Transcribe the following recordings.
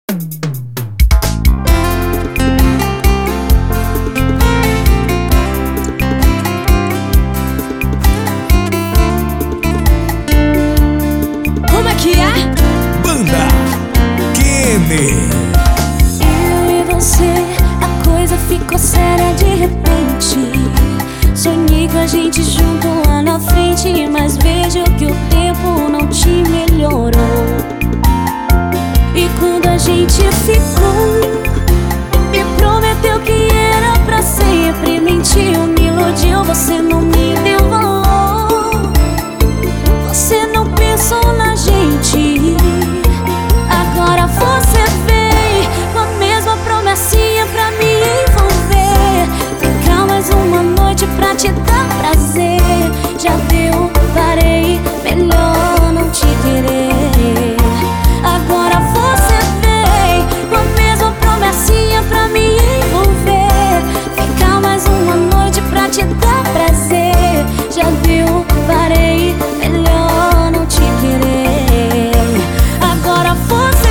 Como é que é? Banda Kenny. Eu e você, a coisa ficou séria de repente. Sonhei com a gente junto lá na frente, mas vejo que o tempo não te melhorou. E quando a gente ficou, me prometeu que era pra sempre. Mentiu, me iludiu, você não me deu valor. Você não pensou na gente. Agora você vem com a mesma promessinha pra me envolver. Ficar mais uma noite pra te dar prazer. Já deu, parei, melhor não te querer. Agora você vem com a mesma promessinha pra me envolver. Ficar mais uma noite pra te dar prazer. Já deu, parei, melhor não te querer. Agora você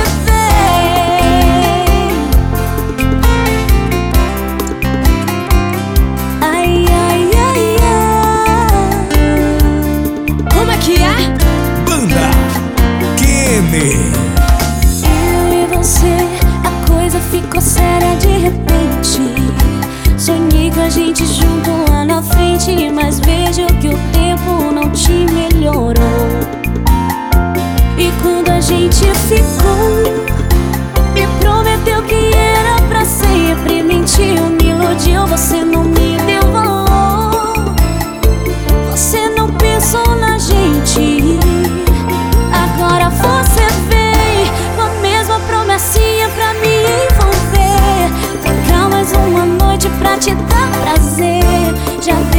vem. Ai, ai, ai, ai. Como é que é? Banda Kenny. Eu e você, a coisa ficou séria de repente. Sonhei com a gente junto lá na frente, mas vejo que o tempo não te melhorou. E quando a gente ficou, me prometeu que era pra sempre. Mentiu, me iludiu, você não me deu valor. Você não pensou na gente. Agora você vem com a mesma promessinha pra me envolver. Ficar mais uma noite pra te dar prazer. Já